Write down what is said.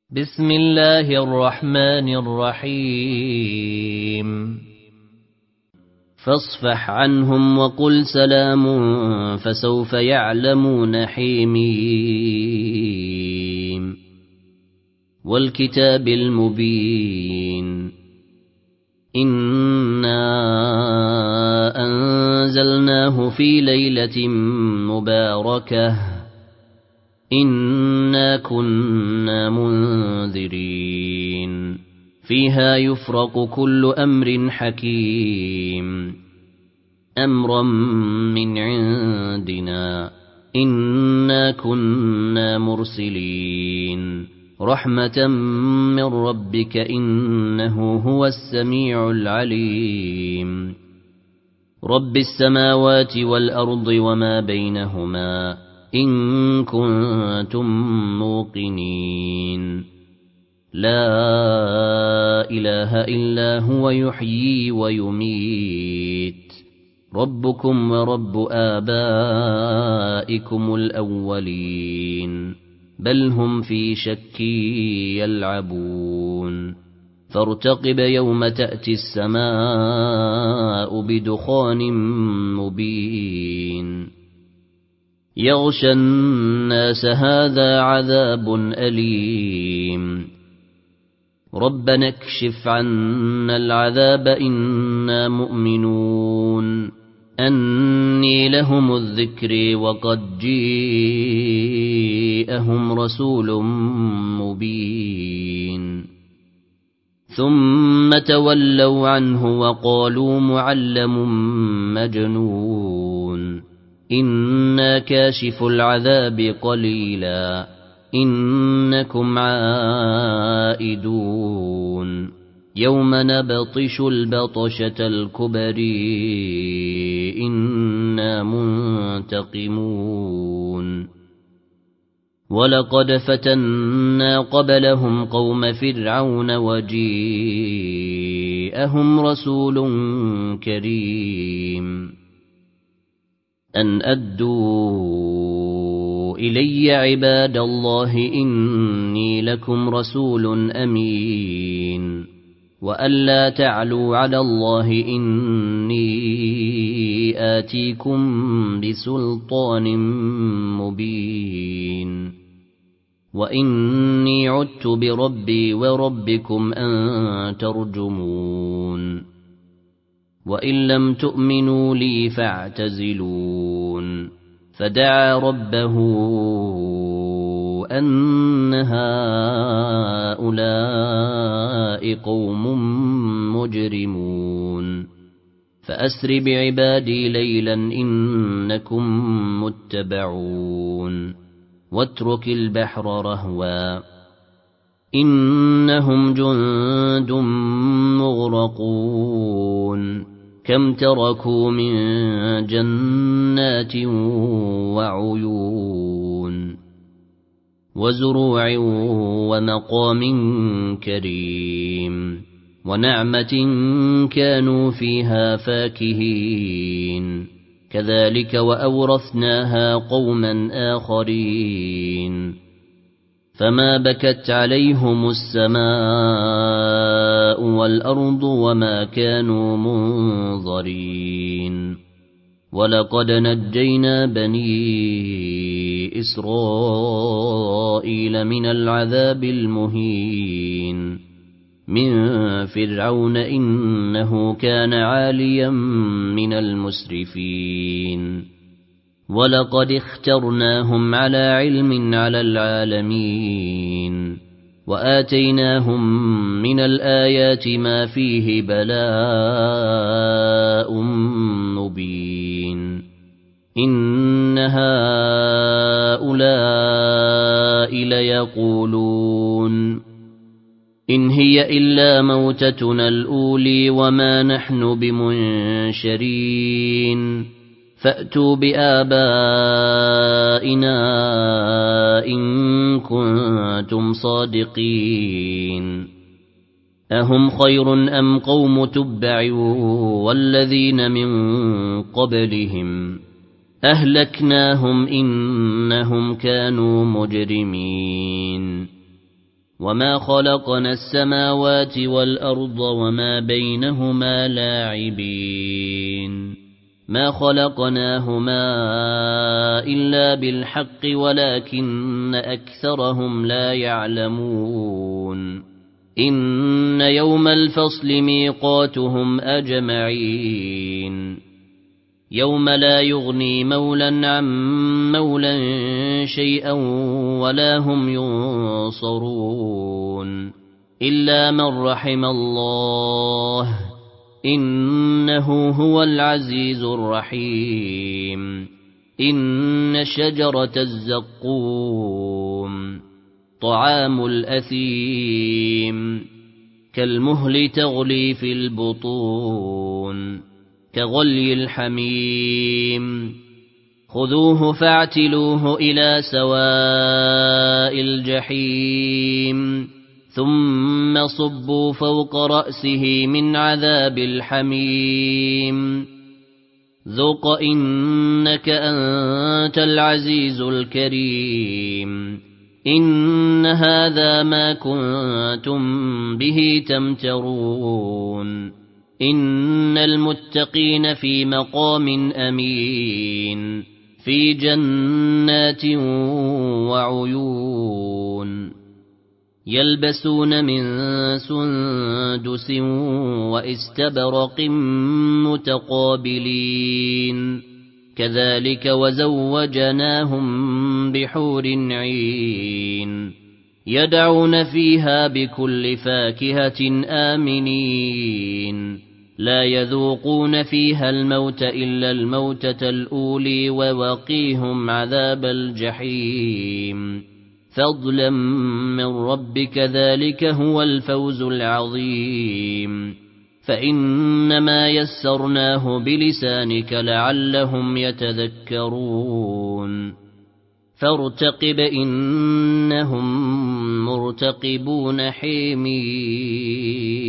بسم الله الرحمن الرحيم فاصفح عنهم وقل سلام فسوف يعلمون حميم والكتاب المبين إنا أنزلناه في ليلة مباركة إنا كنا منذرين فيها يفرق كل أمر حكيم أمرا من عندنا إنا كنا مرسلين رحمة من ربك إنه هو السميع العليم رب السماوات والأرض وما بينهما إن كنتم موقنين لا إله إلا هو يحيي ويميت ربكم ورب آبائكم الأولين بل هم في شك يلعبون فارتقب يوم تأتي السماء بدخان مبين يغشى الناس هذا عذاب أليم ربنا اكشف عنا العذاب إنا مؤمنون أني لهم الذكر وقد جاءهم رسول مبين ثم تولوا عنه وقالوا معلم مجنون إنا كاشف العذاب قليلا إنكم عائدون يوم نبطش البطشة الكبرى إنا منتقمون ولقد فتنا قبلهم قوم فرعون وجاءهم رسول كريم أن أدوا إلي عباد الله إني لكم رسول أمين وأن لا تعلوا على الله إني آتيكم بسلطان مبين وإني عدت بربي وربكم أن ترجمون وإن لم تؤمنوا لي فاعتزلون فدعا ربه أن هؤلاء قوم مجرمون فأسر بعبادي ليلا إنكم متبعون واترك البحر رهوا إنهم جند مغرقون كم تركوا من جنات وعيون وزروع ومقام كريم ونعمة كانوا فيها فاكهين كذلك وأورثناها قوما آخرين فما بكت عليهم السماء والأرض وما كانوا منظرين ولقد نجينا بني إسرائيل من العذاب المهين من فرعون إنه كان عاليا من المسرفين ولقد اخترناهم على علم على العالمين وآتيناهم من الآيات ما فيه بلاء مبين إن هؤلاء ليقولون إن هي إلا موتتنا الأولي وما نحن بمنشرين فأتوا بآبائنا إن كنتم صادقين أهم خير أم قوم تبع والذين من قبلهم أهلكناهم إنهم كانوا مجرمين وما خلقنا السماوات والأرض وما بينهما لاعبين ما خلقناهما إلا بالحق ولكن أكثرهم لا يعلمون إن يوم الفصل ميقاتهم أجمعين يوم لا يغني مولا عن مولا شيئا ولا هم ينصرون إلا من رحم الله إنه هو العزيز الرحيم إن شجرة الزقوم طعام الأثيم كالمهل تغلي في البطون كغلي الحميم خذوه فاعتلوه إلى سواء الجحيم ثم صبوا فوق رأسه من عذاب الحميم ذق إنك أنت العزيز الكريم إن هذا ما كنتم به تمترون إن المتقين في مقام أمين في جنات وعيون يلبسون من سندس واستبرق متقابلين كذلك وزوجناهم بحور عين يدعون فيها بكل فاكهة آمنين لا يذوقون فيها الموت إلا الموتة الأولي ووقيهم عذاب الجحيم فضلا من ربك ذلك هو الفوز العظيم فإنما يسرناه بلسانك لعلهم يتذكرون فارتقب إنهم مرتقبون حميم